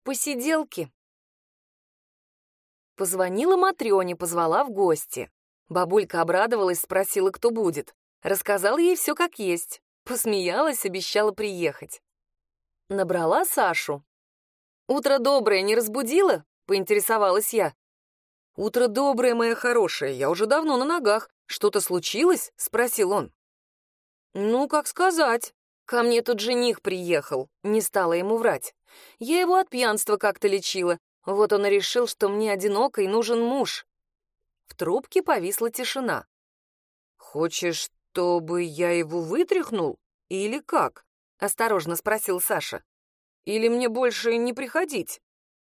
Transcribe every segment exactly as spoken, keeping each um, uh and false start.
Посиделки. Позвонила Матрёне, позвала в гости. Бабулька обрадовалась, спросила, кто будет. Рассказала ей все как есть. Посмеялась, обещала приехать. Набрала Сашу. «Утро доброе, не разбудила?» — поинтересовалась я. «Утро доброе, моя хорошая, я уже давно на ногах. Что-то случилось?» — спросил он. «Ну, как сказать. Ко мне тут жених приехал», — не стала ему врать. «Я его от пьянства как-то лечила. Вот он и решил, что мне одиноко и нужен муж». В трубке повисла тишина. «Хочешь, чтобы я его вытряхнул? Или как?» — осторожно спросил Саша. «Или мне больше не приходить?»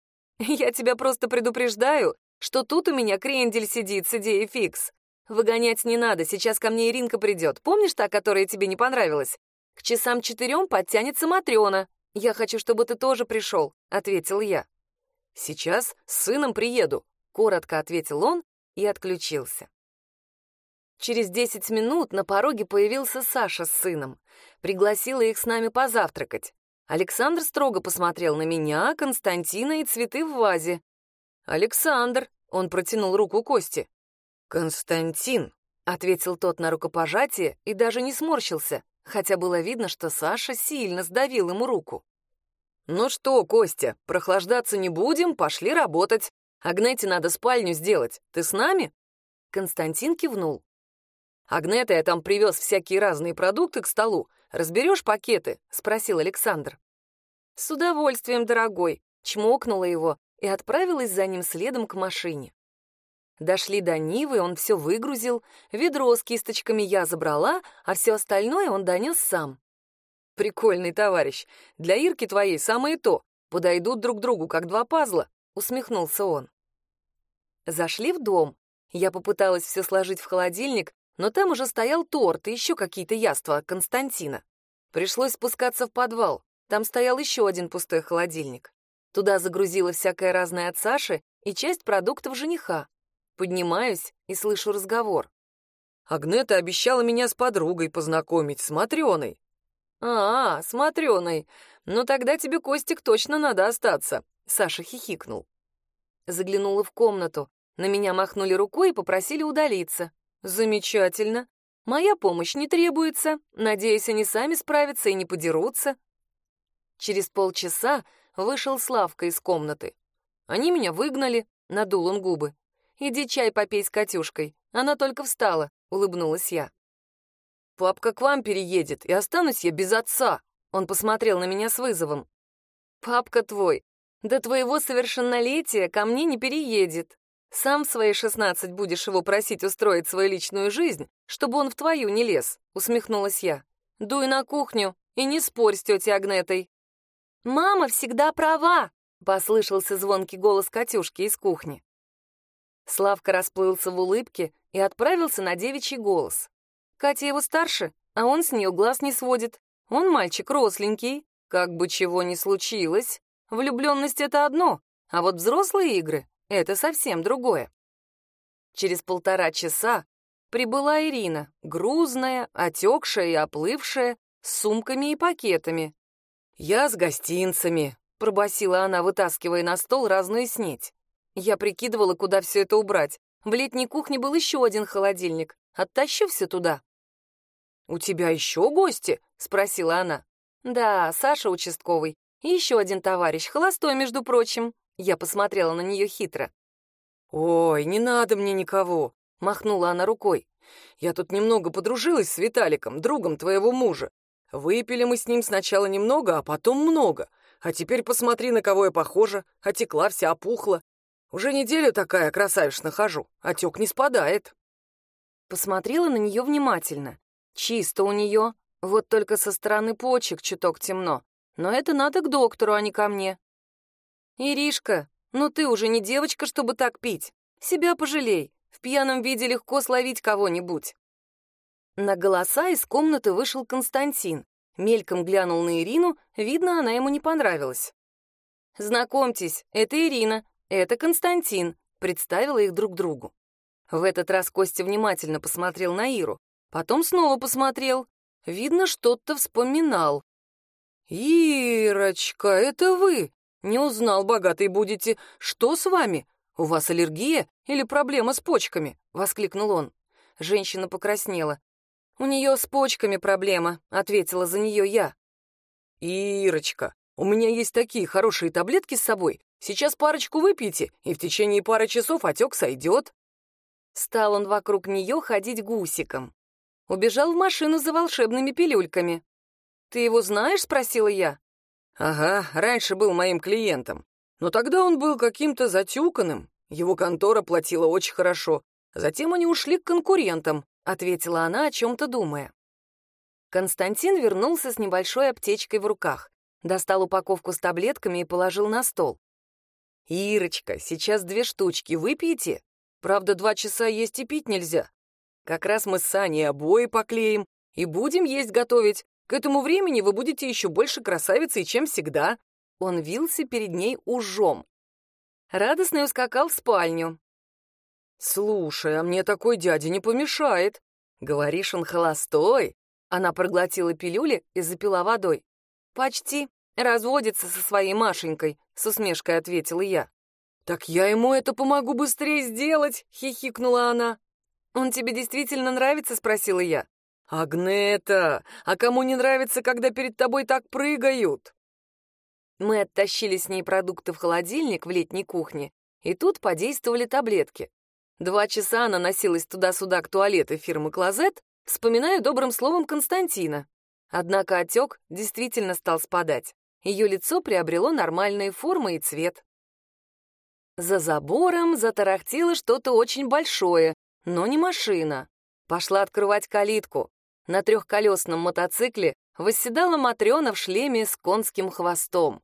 «Я тебя просто предупреждаю, что тут у меня крендель сидит с идеей фикс. Выгонять не надо, сейчас ко мне Иринка придет. Помнишь та, которая тебе не понравилась? К часам четырем подтянется Матрёна. Я хочу, чтобы ты тоже пришел», — ответил я. «Сейчас с сыном приеду», — коротко ответил он и отключился. Через десять минут на пороге появился Саша с сыном. Пригласила их с нами позавтракать. Александр строго посмотрел на меня, Константина и цветы в вазе. «Александр», — он протянул руку Косте. «Константин», — ответил тот на рукопожатие и даже не сморщился, хотя было видно, что Саша сильно сдавил ему руку. «Ну что, Костя, прохлаждаться не будем, пошли работать. Агнете надо спальню сделать. Ты с нами?» Константин кивнул. «Агнета, я там привез всякие разные продукты к столу. Разберешь пакеты?» — спросил Александр. «С удовольствием, дорогой», — чмокнула его и отправилась за ним следом к машине. Дошли до Нивы, он все выгрузил, ведро с кисточками я забрала, а все остальное он донес сам. «Прикольный товарищ. Для Ирки твоей самое то. Подойдут друг другу, как два пазла», — усмехнулся он. Зашли в дом. Я попыталась все сложить в холодильник, но там уже стоял торт и еще какие-то яства от Константина. Пришлось спускаться в подвал. Там стоял еще один пустой холодильник. Туда загрузила всякое разное от Саши и часть продуктов жениха. Поднимаюсь и слышу разговор. «Агнета обещала меня с подругой познакомить, с Матрёной». «А, с Матрёной. Ну тогда тебе, Костик, точно надо остаться», — Саша хихикнул. Заглянула в комнату. На меня махнули рукой и попросили удалиться. «Замечательно. Моя помощь не требуется. Надеюсь, они сами справятся и не подерутся». Через полчаса вышел Славка из комнаты. «Они меня выгнали», — надул он губы. «Иди чай попей с Катюшкой. Она только встала», — улыбнулась я. «Папка к вам переедет, и останусь я без отца», — он посмотрел на меня с вызовом. «Папка твой до твоего совершеннолетия ко мне не переедет. Сам в свои шестнадцать будешь его просить устроить свою личную жизнь, чтобы он в твою не лез», — усмехнулась я. «Дуй на кухню и не спорь с тетей Агнетой». «Мама всегда права», — послышался звонкий голос Катюшки из кухни. Славка расплылся в улыбке и отправился на девичий голос. Катя его старше, а он с нее глаз не сводит. Он мальчик росленький, как бы чего ни случилось. Влюбленность — это одно, а вот взрослые игры — это совсем другое. Через полтора часа прибыла Ирина, грузная, отекшая и оплывшая, с сумками и пакетами. «Я с гостинцами», — пробасила она, вытаскивая на стол разную снеть. Я прикидывала, куда все это убрать. В летней кухне был еще один холодильник. Оттащу все туда. «У тебя еще гости?» — спросила она. «Да, Саша участковый. И еще один товарищ, холостой, между прочим». Я посмотрела на нее хитро. «Ой, не надо мне никого», — махнула она рукой. «Я тут немного подружилась с Виталиком, другом твоего мужа. Выпили мы с ним сначала немного, а потом много. А теперь посмотри, на кого я похожа. Отекла вся, опухла. Уже неделю такая красавишна хожу, отек не спадает». Посмотрела на нее внимательно. Чисто у нее, вот только со стороны почек чуток темно. Но это надо к доктору, а не ко мне. «Иришка, ну ты уже не девочка, чтобы так пить. Себя пожалей, в пьяном виде легко словить кого-нибудь». На голоса из комнаты вышел Константин. Мельком глянул на Ирину, видно, она ему не понравилась. «Знакомьтесь, это Ирина, это Константин», — представила их друг другу. В этот раз Костя внимательно посмотрел на Иру, потом снова посмотрел. Видно, что-то вспоминал. «Ирочка, это вы? «Не узнал, богатый будете. Что с вами? У вас аллергия или проблема с почками?» — воскликнул он. Женщина покраснела. «У нее с почками проблема», — ответила за нее я. «Ирочка, у меня есть такие хорошие таблетки с собой. Сейчас парочку выпейте, и в течение пары часов отек сойдет». Стал он вокруг нее ходить гусиком. Убежал в машину за волшебными пилюльками. «Ты его знаешь?» — спросила я. «Ага, раньше был моим клиентом. Но тогда он был каким-то затюканным. Его контора платила очень хорошо. Затем они ушли к конкурентам», — ответила она, о чем-то думая. Константин вернулся с небольшой аптечкой в руках, достал упаковку с таблетками и положил на стол. «Ирочка, сейчас две штучки выпейте. Правда, два часа есть и пить нельзя. Как раз мы с Саней обои поклеим и будем есть готовить. К этому времени вы будете еще больше красавицей, чем всегда». Он вился перед ней ужом. Радостный ускакал в спальню. «Слушай, а мне такой дядя не помешает. Говоришь, он холостой?» Она проглотила пилюли и запила водой. «Почти. Разводится со своей Машенькой», — с усмешкой ответила я. «Так я ему это помогу быстрее сделать», — хихикнула она. «Он тебе действительно нравится?» — спросила я. «Агнета, а кому не нравится, когда перед тобой так прыгают?» Мы оттащили с ней продукты в холодильник в летней кухне, и тут подействовали таблетки. Два часа она носилась туда-сюда к туалету фирмы «Клозет», вспоминая добрым словом Константина. Однако отек действительно стал спадать. Ее лицо приобрело нормальные формы и цвет. За забором затарахтело что-то очень большое, но не машина. Пошла открывать калитку. На трехколесном мотоцикле восседала Матрена в шлеме с конским хвостом.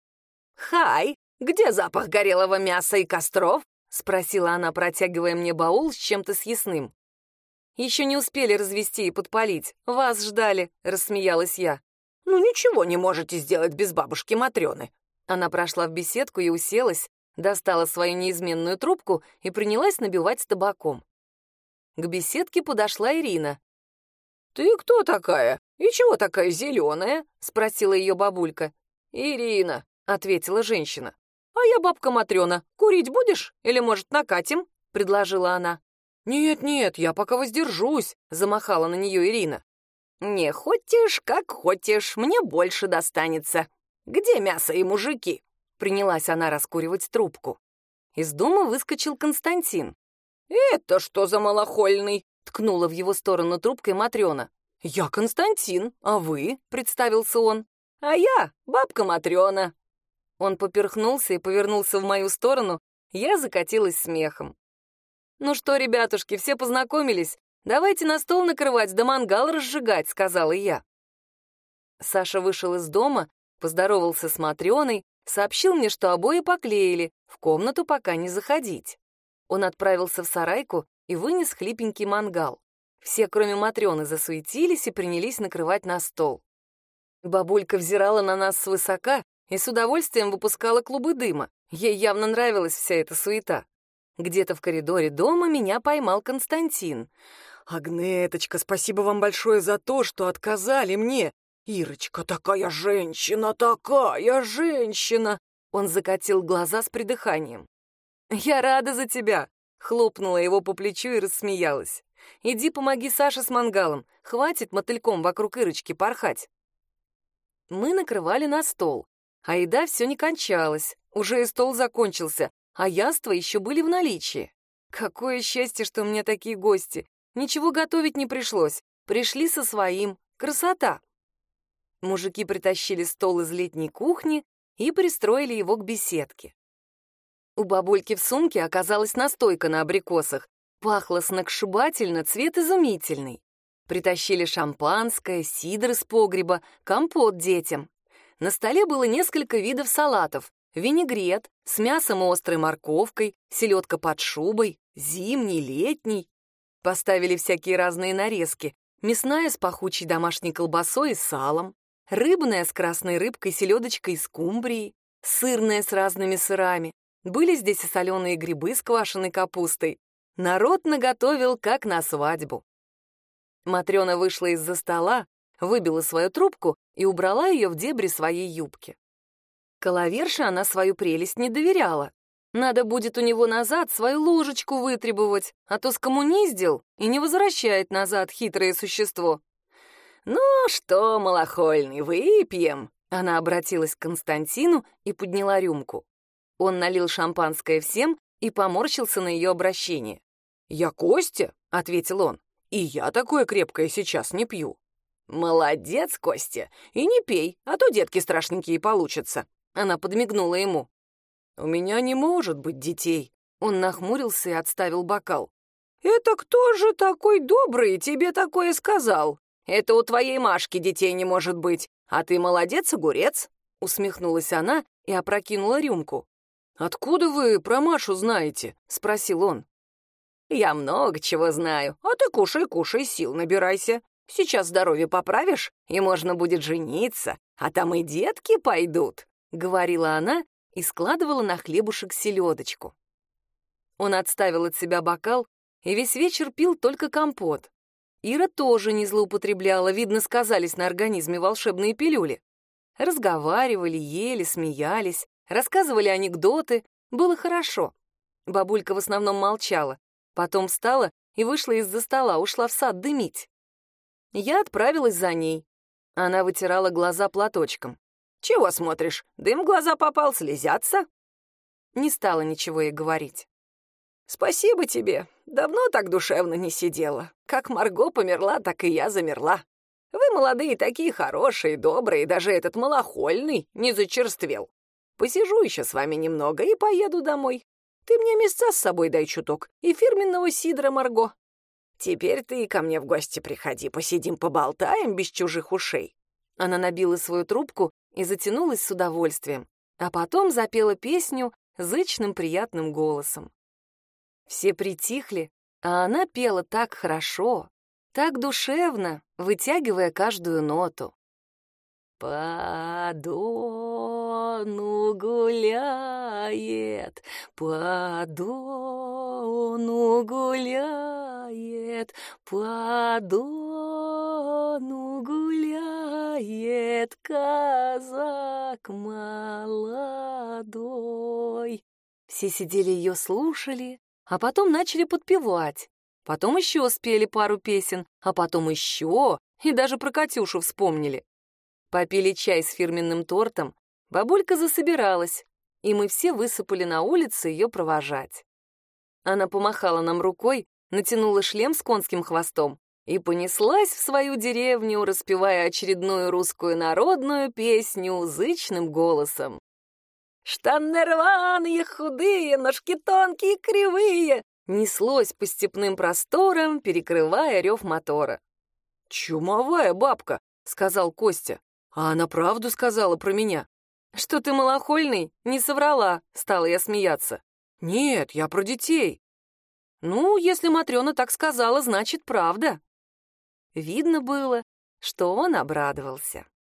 «Хай, где запах горелого мяса и костров?» — спросила она, протягивая мне баул с чем-то съестным. «Еще не успели развести и подпалить. Вас ждали», — рассмеялась я. «Ну ничего не можете сделать без бабушки Матрены». Она прошла в беседку и уселась, достала свою неизменную трубку и принялась набивать табаком. К беседке подошла Ирина. «Ты кто такая? И чего такая зеленая?» — спросила ее бабулька. «Ирина», — ответила женщина. «А я бабка Матрена. Курить будешь? Или, может, накатим?» — предложила она. «Нет-нет, я пока воздержусь», — замахала на нее Ирина. «Не хочешь, как хочешь, мне больше достанется. Где мясо и мужики?» Принялась она раскуривать трубку. Из дома выскочил Константин. «Это что за малохольный?» — ткнула в его сторону трубкой Матрена. «Я Константин, а вы?» — представился он. «А я бабка Матрена». Он поперхнулся и повернулся в мою сторону. Я закатилась смехом. «Ну что, ребятушки, все познакомились? Давайте на стол накрывать, да мангал разжигать», — сказала я. Саша вышел из дома, поздоровался с Матреной, сообщил мне, что обои поклеили, в комнату пока не заходить. Он отправился в сарайку и вынес хлипенький мангал. Все, кроме Матрены, засуетились и принялись накрывать на стол. Бабулька взирала на нас свысока и с удовольствием выпускала клубы дыма. Ей явно нравилась вся эта суета. Где-то в коридоре дома меня поймал Константин. «Агнеточка, спасибо вам большое за то, что отказали мне. Ирочка, такая женщина, такая женщина!» Он закатил глаза с придыханием. «Я рада за тебя!» — хлопнула его по плечу и рассмеялась. «Иди помоги Саше с мангалом, хватит мотыльком вокруг Ирочки порхать». Мы накрывали на стол, а еда все не кончалась, уже и стол закончился, а яства еще были в наличии. Какое счастье, что у меня такие гости. Ничего готовить не пришлось, пришли со своим. Красота! Мужики притащили стол из летней кухни и пристроили его к беседке. У бабульки в сумке оказалась настойка на абрикосах. Пахло сногсшибательно, цвет изумительный. Притащили шампанское, сидр из погреба, компот детям. На столе было несколько видов салатов. Винегрет с мясом и острой морковкой, селедка под шубой, зимний, летний. Поставили всякие разные нарезки. Мясная с пахучей домашней колбасой и салом, рыбная с красной рыбкой, селедочкой и скумбрией, сырная с разными сырами. Были здесь и соленые грибы с квашеной капустой. Народ наготовил, как на свадьбу. Матрена вышла из-за стола, выбила свою трубку и убрала ее в дебри своей юбки. Коловерше она свою прелесть не доверяла. Надо будет у него назад свою ложечку вытребовать, а то скоммуниздил и не возвращает назад хитрое существо. «Ну что, малохольный, выпьем?» Она обратилась к Константину и подняла рюмку. Он налил шампанское всем и поморщился на ее обращение. «Я Костя», — ответил он, — «и я такое крепкое сейчас не пью». «Молодец, Костя, и не пей, а то детки страшненькие получатся». Она подмигнула ему. «У меня не может быть детей». Он нахмурился и отставил бокал. «Это кто же такой добрый тебе такое сказал? Это у твоей Машки детей не может быть, а ты молодец, огурец», — усмехнулась она и опрокинула рюмку. «Откуда вы про Машу знаете?» — спросил он. «Я много чего знаю, а ты кушай, кушай, сил набирайся. Сейчас здоровье поправишь, и можно будет жениться, а там и детки пойдут», — говорила она и складывала на хлебушек селедочку. Он отставил от себя бокал и весь вечер пил только компот. Ира тоже не злоупотребляла, видно, сказались на организме волшебные пилюли. Разговаривали, ели, смеялись, рассказывали анекдоты, было хорошо. Бабулька в основном молчала, потом встала и вышла из-за стола, ушла в сад дымить. Я отправилась за ней. Она вытирала глаза платочком. «Чего смотришь? Дым в глаза попал, слезятся?» Не стала ничего ей говорить. «Спасибо тебе. Давно так душевно не сидела. Как Марго померла, так и я замерла. Вы, молодые, такие хорошие, добрые, даже этот малохольный не зачерствел. Посижу еще с вами немного и поеду домой. Ты мне мясца с собой дай чуток и фирменного сидра, Марго. Теперь ты ко мне в гости приходи, посидим, поболтаем без чужих ушей». Она набила свою трубку и затянулась с удовольствием, а потом запела песню зычным приятным голосом. Все притихли, а она пела так хорошо, так душевно, вытягивая каждую ноту. «По дону гуляет, по дону гуляет, по дону гуляет казак молодой». Все сидели ее слушали, а потом начали подпевать. Потом еще спели пару песен, а потом еще, и даже про Катюшу вспомнили. Попили чай с фирменным тортом, бабулька засобиралась, и мы все высыпали на улицу ее провожать. Она помахала нам рукой, натянула шлем с конским хвостом и понеслась в свою деревню, распевая очередную русскую народную песню зычным голосом. «Штаны рваные, худые, ножки тонкие, кривые», неслось по степным просторам, перекрывая рев мотора. «Чумовая бабка», — сказал Костя. «А она правду сказала про меня». «Что ты малохольный? Не соврала», — стала я смеяться. «Нет, я про детей». «Ну, если Матрёна так сказала, значит, правда». Видно было, что он обрадовался.